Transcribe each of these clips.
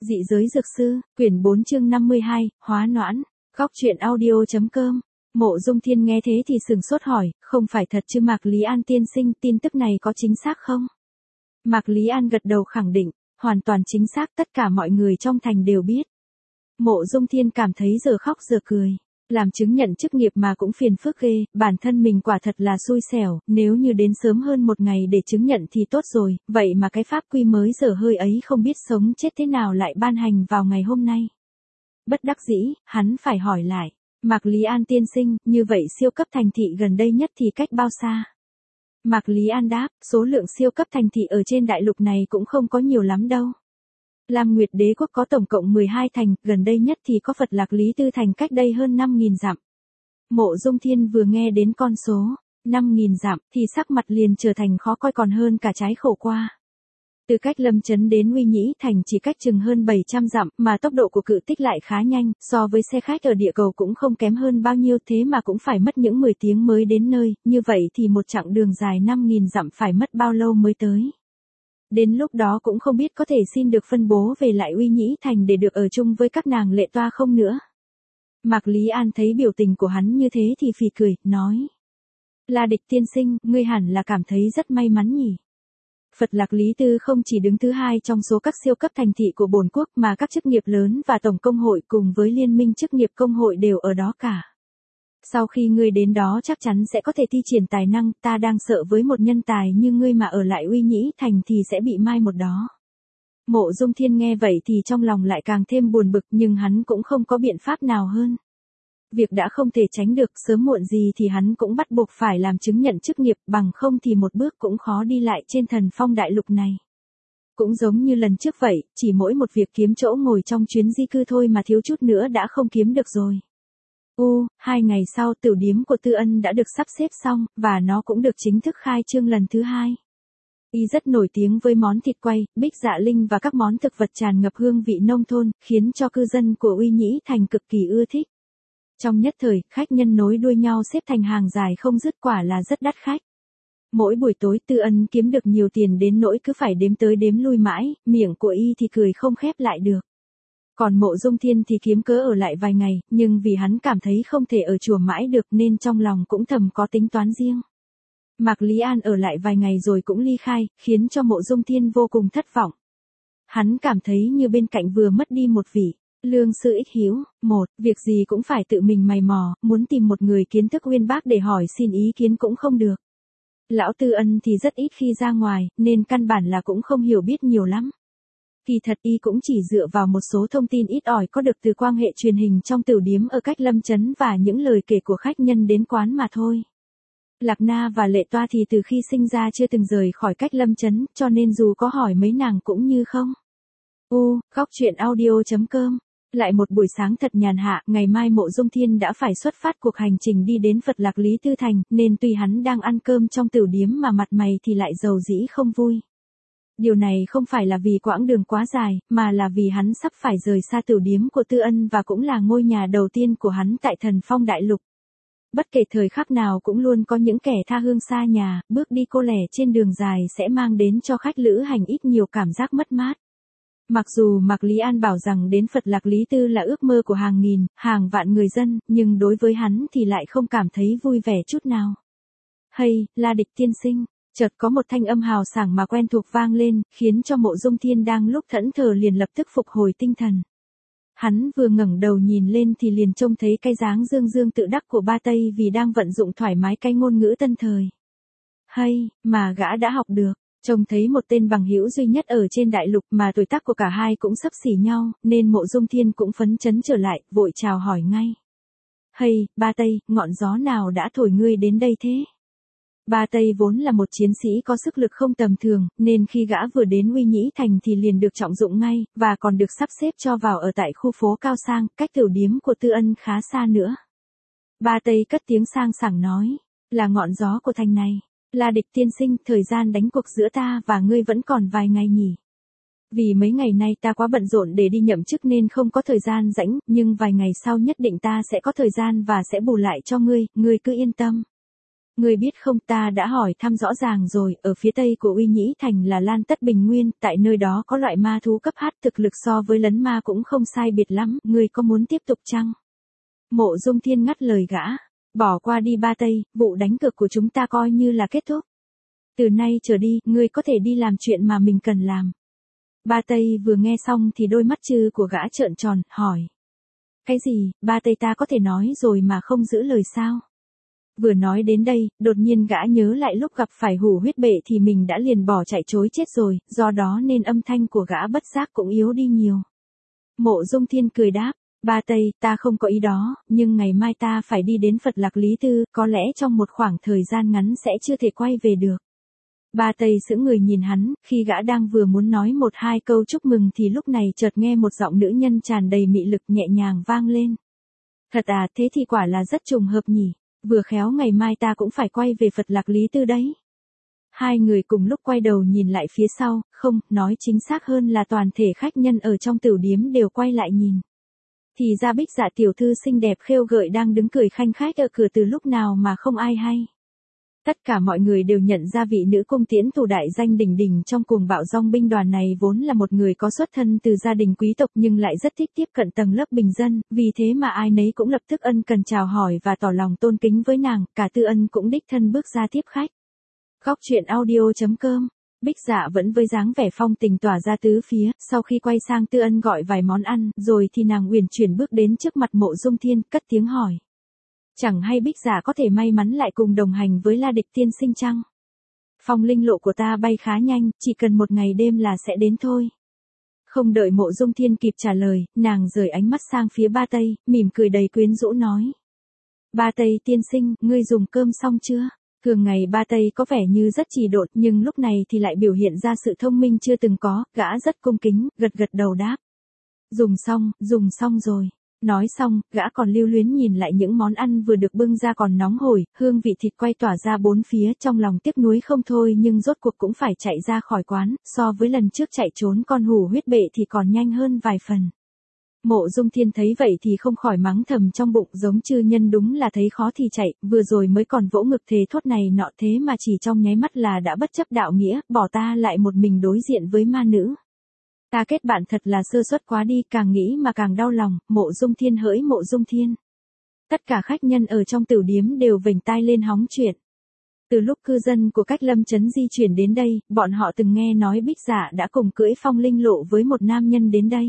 Dị giới dược sư, quyển 4 chương 52, hóa noãn, góc truyện audio.com. Mộ Dung Thiên nghe thế thì sừng sốt hỏi, không phải thật chứ Mạc Lý An tiên sinh, tin tức này có chính xác không? Mạc Lý An gật đầu khẳng định, hoàn toàn chính xác, tất cả mọi người trong thành đều biết. Mộ Dung Thiên cảm thấy giờ khóc giờ cười. Làm chứng nhận chức nghiệp mà cũng phiền phức ghê, bản thân mình quả thật là xui xẻo, nếu như đến sớm hơn một ngày để chứng nhận thì tốt rồi, vậy mà cái pháp quy mới dở hơi ấy không biết sống chết thế nào lại ban hành vào ngày hôm nay. Bất đắc dĩ, hắn phải hỏi lại, Mạc Lý An tiên sinh, như vậy siêu cấp thành thị gần đây nhất thì cách bao xa? Mạc Lý An đáp, số lượng siêu cấp thành thị ở trên đại lục này cũng không có nhiều lắm đâu. Lam Nguyệt Đế quốc có tổng cộng 12 thành, gần đây nhất thì có Phật Lạc Lý Tư thành cách đây hơn 5.000 dặm. Mộ Dung Thiên vừa nghe đến con số 5.000 dặm thì sắc mặt liền trở thành khó coi còn hơn cả trái khổ qua. Từ cách Lâm Chấn đến Uy Nhĩ thành chỉ cách chừng hơn 700 dặm, mà tốc độ của cự tích lại khá nhanh, so với xe khách ở địa cầu cũng không kém hơn bao nhiêu, thế mà cũng phải mất những 10 tiếng mới đến nơi, như vậy thì một chặng đường dài 5.000 dặm phải mất bao lâu mới tới. Đến lúc đó cũng không biết có thể xin được phân bố về lại Uy Nhĩ thành để được ở chung với các nàng lệ toa không nữa. Mạc Lý An thấy biểu tình của hắn như thế thì phì cười, nói. La Địch tiên sinh, ngươi hẳn là cảm thấy rất may mắn nhỉ. Phật Lạc Lý Tư không chỉ đứng thứ hai trong số các siêu cấp thành thị của bổn quốc mà các chức nghiệp lớn và tổng công hội cùng với liên minh chức nghiệp công hội đều ở đó cả. Sau khi ngươi đến đó chắc chắn sẽ có thể thi triển tài năng, ta đang sợ với một nhân tài như ngươi mà ở lại Uy Nhĩ thành thì sẽ bị mai một đó. Mộ Dung Thiên nghe vậy thì trong lòng lại càng thêm buồn bực, nhưng hắn cũng không có biện pháp nào hơn. Việc đã không thể tránh được, sớm muộn gì thì hắn cũng bắt buộc phải làm chứng nhận chức nghiệp, bằng không thì một bước cũng khó đi lại trên Thần Phong đại lục này. Cũng giống như lần trước vậy, chỉ mỗi một việc kiếm chỗ ngồi trong chuyến di cư thôi mà thiếu chút nữa đã không kiếm được rồi. 2 ngày sau tiểu điếm của Tư Ân đã được sắp xếp xong, và nó cũng được chính thức khai trương lần thứ 2. Y rất nổi tiếng với món thịt quay, bích dạ linh và các món thực vật tràn ngập hương vị nông thôn, khiến cho cư dân của Uy Nhĩ thành cực kỳ ưa thích. Trong nhất thời, khách nhân nối đuôi nhau xếp thành hàng dài không dứt, quả là rất đắt khách. Mỗi buổi tối Tư Ân kiếm được nhiều tiền đến nỗi cứ phải đếm tới đếm lui mãi, miệng của y thì cười không khép lại được. Còn Mộ Dung Thiên thì kiếm cớ ở lại vài ngày, nhưng vì hắn cảm thấy không thể ở chùa mãi được nên trong lòng cũng thầm có tính toán riêng. Mạc Lý An ở lại vài ngày rồi cũng ly khai, khiến cho Mộ Dung Thiên vô cùng thất vọng. Hắn cảm thấy như bên cạnh vừa mất đi một vị lương sư ích hiếu. Việc gì cũng phải tự mình mày mò, muốn tìm một người kiến thức uyên bác để hỏi xin ý kiến cũng không được. Lão Tư Ân thì rất ít khi ra ngoài, nên căn bản là cũng không hiểu biết nhiều lắm. Kỳ thật y cũng chỉ dựa vào một số thông tin ít ỏi có được từ quan hệ truyền hình trong tiểu điếm ở cách Lâm Chấn và những lời kể của khách nhân đến quán mà thôi. Lạc Na và Lệ Toa thì từ khi sinh ra chưa từng rời khỏi cách Lâm Chấn, cho nên dù có hỏi mấy nàng cũng như không. Góc truyện audio.com. Lại một buổi sáng thật nhàn hạ, ngày mai Mộ Dung Thiên đã phải xuất phát cuộc hành trình đi đến Phật Lạc Lý Tư thành, nên tuy hắn đang ăn cơm trong tiểu điếm mà mặt mày thì lại rầu rĩ không vui. Điều này không phải là vì quãng đường quá dài, mà là vì hắn sắp phải rời xa tiểu điếm của Tư Ân và cũng là ngôi nhà đầu tiên của hắn tại Thần Phong đại lục. Bất kể thời khắc nào cũng luôn có những kẻ tha hương xa nhà, bước đi cô lẻ trên đường dài sẽ mang đến cho khách lữ hành ít nhiều cảm giác mất mát. Mặc dù Mạc Lý An bảo rằng đến Phật Lạc Lý Tư là ước mơ của hàng nghìn, hàng vạn người dân, nhưng đối với hắn thì lại không cảm thấy vui vẻ chút nào. Hay, La Địch tiên sinh, chợt có một thanh âm hào sảng mà quen thuộc vang lên, khiến cho Mộ Dung Thiên đang lúc thẫn thờ liền lập tức phục hồi tinh thần. Hắn vừa ngẩng đầu nhìn lên thì liền trông thấy cái dáng dương dương tự đắc của Ba Tây vì đang vận dụng thoải mái cái ngôn ngữ tân thời. Hay, mà gã đã học được. Trông thấy một tên bằng hữu duy nhất ở trên đại lục mà tuổi tác của cả hai cũng xấp xỉ nhau, nên Mộ Dung Thiên cũng phấn chấn trở lại, vội chào hỏi ngay. Hay, Ba Tây, ngọn gió nào đã thổi ngươi đến đây thế? Ba Tây vốn là một chiến sĩ có sức lực không tầm thường, nên khi gã vừa đến Uy Nhĩ thành thì liền được trọng dụng ngay, và còn được sắp xếp cho vào ở tại khu phố cao sang, cách tiểu điếm của Tư Ân khá xa nữa. Ba Tây cất tiếng sang sảng nói, là ngọn gió của thành này. La Địch tiên sinh, thời gian đánh cuộc giữa ta và ngươi vẫn còn vài ngày nhỉ. Vì mấy ngày nay ta quá bận rộn để đi nhậm chức nên không có thời gian rảnh, nhưng vài ngày sau nhất định ta sẽ có thời gian và sẽ bù lại cho ngươi cứ yên tâm. Người biết không, ta đã hỏi thăm rõ ràng rồi, ở phía tây của Uy Nhĩ Thành là Lan Tất Bình Nguyên, tại nơi đó có loại ma thú cấp H thực lực so với lấn ma cũng không sai biệt lắm, người có muốn tiếp tục chăng? Mộ Dung Thiên ngắt lời gã, bỏ qua đi Ba Tây, vụ đánh cược của chúng ta coi như là kết thúc. Từ nay trở đi, ngươi có thể đi làm chuyện mà mình cần làm. Ba Tây vừa nghe xong thì đôi mắt trư của gã trợn tròn, hỏi. Cái gì, Ba Tây ta có thể nói rồi mà không giữ lời sao? Vừa nói đến đây, đột nhiên gã nhớ lại lúc gặp phải Hủ Huyết Bệ thì mình đã liền bỏ chạy chối chết rồi, do đó nên âm thanh của gã bất giác cũng yếu đi nhiều. Mộ Dung Thiên cười đáp, Ba Tây, ta không có ý đó, nhưng ngày mai ta phải đi đến Phật Lạc Lý Tư, có lẽ trong một khoảng thời gian ngắn sẽ chưa thể quay về được. Ba Tây sững người nhìn hắn, khi gã đang vừa muốn nói một hai câu chúc mừng thì lúc này chợt nghe một giọng nữ nhân tràn đầy mị lực nhẹ nhàng vang lên. Thật à, thế thì quả là rất trùng hợp nhỉ, vừa khéo ngày mai ta cũng phải quay về Phật Lạc Lý Tư đấy. Hai người cùng lúc quay đầu nhìn lại phía sau, không, nói chính xác hơn là toàn thể khách nhân ở trong tửu điếm đều quay lại nhìn. Thì ra Bích Dạ tiểu thư xinh đẹp khêu gợi đang đứng cười khanh khách ở cửa từ lúc nào mà không ai hay. Tất cả mọi người đều nhận ra vị nữ cung tiễn thủ đại danh đỉnh đỉnh trong cuồng bạo dòng binh đoàn này vốn là một người có xuất thân từ gia đình quý tộc nhưng lại rất thích tiếp cận tầng lớp bình dân, vì thế mà ai nấy cũng lập tức ân cần chào hỏi và tỏ lòng tôn kính với nàng, cả Tư Ân cũng đích thân bước ra tiếp khách. Góc truyện audio.com. Bích Dạ vẫn với dáng vẻ phong tình tỏa ra tứ phía, sau khi quay sang Tư Ân gọi vài món ăn, rồi thì nàng uyển chuyển bước đến trước mặt Mộ Dung Thiên, cất tiếng hỏi. Chẳng hay Bích Dạ có thể may mắn lại cùng đồng hành với La Địch tiên sinh chăng? Phong linh lộ của ta bay khá nhanh, chỉ cần một ngày đêm là sẽ đến thôi. Không đợi Mộ Dung Thiên kịp trả lời, nàng rời ánh mắt sang phía Ba Tây, mỉm cười đầy quyến rũ nói. Ba Tây tiên sinh, ngươi dùng cơm xong chưa? Thường ngày Ba Tây có vẻ như rất trì độn nhưng lúc này thì lại biểu hiện ra sự thông minh chưa từng có, gã rất cung kính, gật gật đầu đáp. Dùng xong rồi. Nói xong, gã còn lưu luyến nhìn lại những món ăn vừa được bưng ra còn nóng hổi, hương vị thịt quay tỏa ra bốn phía, trong lòng tiếc nuối không thôi nhưng rốt cuộc cũng phải chạy ra khỏi quán, so với lần trước chạy trốn con Hủ Huyết Bệ thì còn nhanh hơn vài phần. Mộ Dung Thiên thấy vậy thì không khỏi mắng thầm trong bụng, giống chư nhân đúng là thấy khó thì chạy, vừa rồi mới còn vỗ ngực thề thốt này nọ thế mà chỉ trong nháy mắt là đã bất chấp đạo nghĩa, bỏ ta lại một mình đối diện với ma nữ. Ta kết bạn thật là sơ suất quá đi, càng nghĩ mà càng đau lòng. Mộ Dung Thiên hỡi Mộ Dung Thiên. Tất cả khách nhân ở trong tửu điếm đều vểnh tai lên hóng chuyện. Từ lúc cư dân của cách Lâm Trấn di chuyển đến đây, bọn họ từng nghe nói Bích Dạ đã cùng cưỡi phong linh lộ với một nam nhân đến đây.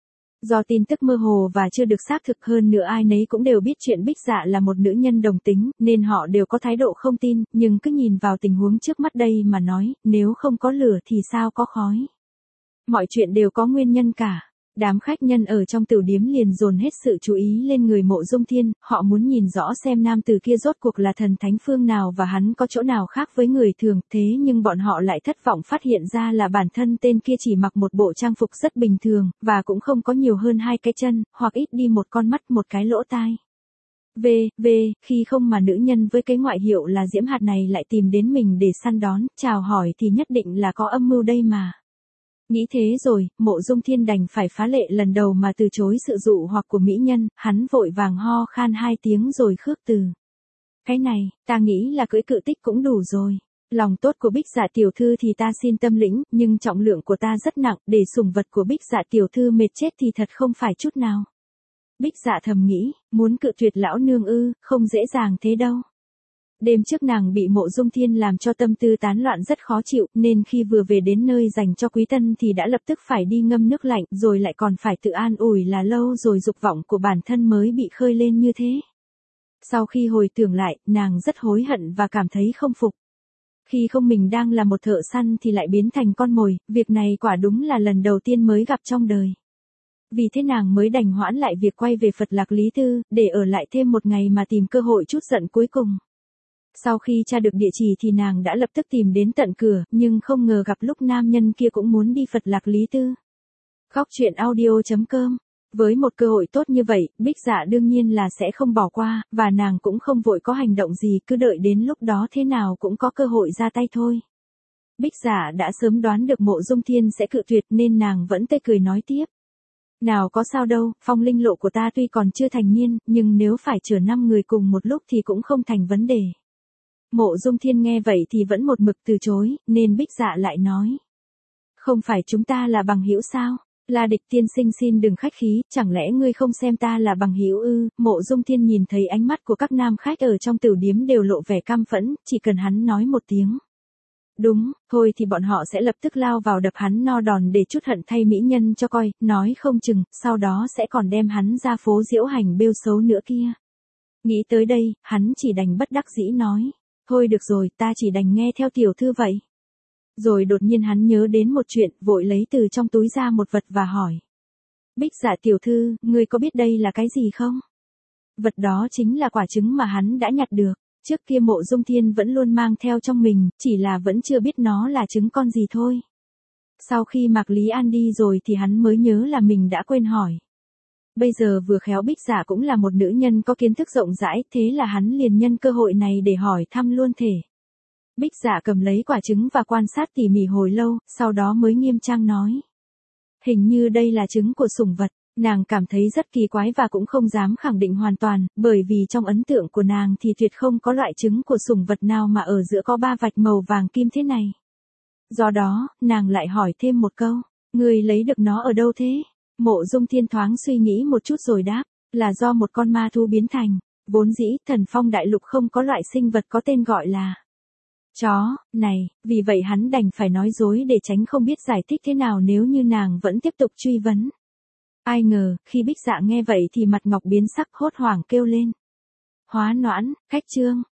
Do tin tức mơ hồ và chưa được xác thực hơn nữa ai nấy cũng đều biết chuyện Bích Dạ là một nữ nhân đồng tính, nên họ đều có thái độ không tin, nhưng cứ nhìn vào tình huống trước mắt đây mà nói, nếu không có lửa thì sao có khói. Mọi chuyện đều có nguyên nhân cả. Đám khách nhân ở trong tửu điếm liền dồn hết sự chú ý lên người Mộ Dung Thiên, họ muốn nhìn rõ xem nam tử kia rốt cuộc là thần thánh phương nào và hắn có chỗ nào khác với người thường, thế nhưng bọn họ lại thất vọng phát hiện ra là bản thân tên kia chỉ mặc một bộ trang phục rất bình thường, và cũng không có nhiều hơn hai cái chân, hoặc ít đi một con mắt một cái lỗ tai. Khi không mà nữ nhân với cái ngoại hiệu là Diễm Hạt này lại tìm đến mình để săn đón, chào hỏi thì nhất định là có âm mưu đây mà. Nghĩ thế rồi, Mộ Dung Thiên đành phải phá lệ lần đầu mà từ chối sự dụ hoặc của mỹ nhân, hắn vội vàng ho khan hai tiếng rồi khước từ. Cái này, ta nghĩ là cưỡi cự tích cũng đủ rồi. Lòng tốt của Bích Dạ tiểu thư thì ta xin tâm lĩnh, nhưng trọng lượng của ta rất nặng, để sủng vật của Bích Dạ tiểu thư mệt chết thì thật không phải chút nào. Bích Dạ thầm nghĩ, muốn cự tuyệt lão nương ư, không dễ dàng thế đâu. Đêm trước nàng bị Mộ Dung Thiên làm cho tâm tư tán loạn rất khó chịu, nên khi vừa về đến nơi dành cho quý tân thì đã lập tức phải đi ngâm nước lạnh, rồi lại còn phải tự an ủi là lâu rồi dục vọng của bản thân mới bị khơi lên như thế. Sau khi hồi tưởng lại, nàng rất hối hận và cảm thấy không phục. Khi không mình đang là một thợ săn thì lại biến thành con mồi, việc này quả đúng là lần đầu tiên mới gặp trong đời. Vì thế nàng mới đành hoãn lại việc quay về Phật Lạc Lý Tư, để ở lại thêm một ngày mà tìm cơ hội chút giận cuối cùng. Sau khi tra được địa chỉ thì nàng đã lập tức tìm đến tận cửa, nhưng không ngờ gặp lúc nam nhân kia cũng muốn đi Phật Lạc Lý Tư. Góc truyện audio.com. Với một cơ hội tốt như vậy, Bích Dạ đương nhiên là sẽ không bỏ qua, và nàng cũng không vội có hành động gì, cứ đợi đến lúc đó thế nào cũng có cơ hội ra tay thôi. Bích Dạ đã sớm đoán được Mộ Dung Thiên sẽ cự tuyệt nên nàng vẫn tươi cười nói tiếp. Nào có sao đâu, phong linh lộ của ta tuy còn chưa thành niên, nhưng nếu phải chở 5 người cùng một lúc thì cũng không thành vấn đề. Mộ Dung Thiên nghe vậy thì vẫn một mực từ chối, nên Bích Dạ lại nói. Không phải chúng ta là bằng hữu sao? La Địch tiên sinh xin đừng khách khí, chẳng lẽ ngươi không xem ta là bằng hữu ư? Mộ Dung Thiên nhìn thấy ánh mắt của các nam khách ở trong tiểu điếm đều lộ vẻ căm phẫn, chỉ cần hắn nói một tiếng. Đúng, thôi thì bọn họ sẽ lập tức lao vào đập hắn no đòn để chút hận thay mỹ nhân cho coi, nói không chừng, sau đó sẽ còn đem hắn ra phố diễu hành bêu xấu nữa kia. Nghĩ tới đây, hắn chỉ đành bất đắc dĩ nói. Thôi được rồi, ta chỉ đành nghe theo tiểu thư vậy. Rồi đột nhiên hắn nhớ đến một chuyện, vội lấy từ trong túi ra một vật và hỏi. Bích Dạ tiểu thư, ngươi có biết đây là cái gì không? Vật đó chính là quả trứng mà hắn đã nhặt được. Trước kia Mộ Dung Thiên vẫn luôn mang theo trong mình, chỉ là vẫn chưa biết nó là trứng con gì thôi. Sau khi Mạc Lý An đi rồi thì hắn mới nhớ là mình đã quên hỏi. Bây giờ vừa khéo Bích Dạ cũng là một nữ nhân có kiến thức rộng rãi, thế là hắn liền nhân cơ hội này để hỏi thăm luôn thể. Bích Dạ cầm lấy quả trứng và quan sát tỉ mỉ hồi lâu, sau đó mới nghiêm trang nói. Hình như đây là trứng của sủng vật. Nàng cảm thấy rất kỳ quái và cũng không dám khẳng định hoàn toàn, bởi vì trong ấn tượng của nàng thì tuyệt không có loại trứng của sủng vật nào mà ở giữa có 3 vạch màu vàng kim thế này. Do đó, nàng lại hỏi thêm một câu, ngươi lấy được nó ở đâu thế? Mộ Dung Thiên thoáng suy nghĩ một chút rồi đáp, là do một con ma thú biến thành. Vốn dĩ, Thần Phong Đại Lục không có loại sinh vật có tên gọi là chó, này, vì vậy hắn đành phải nói dối để tránh không biết giải thích thế nào nếu như nàng vẫn tiếp tục truy vấn. Ai ngờ, khi Bích Dạ nghe vậy thì mặt ngọc biến sắc hốt hoảng kêu lên. Hóa noãn, khách trương,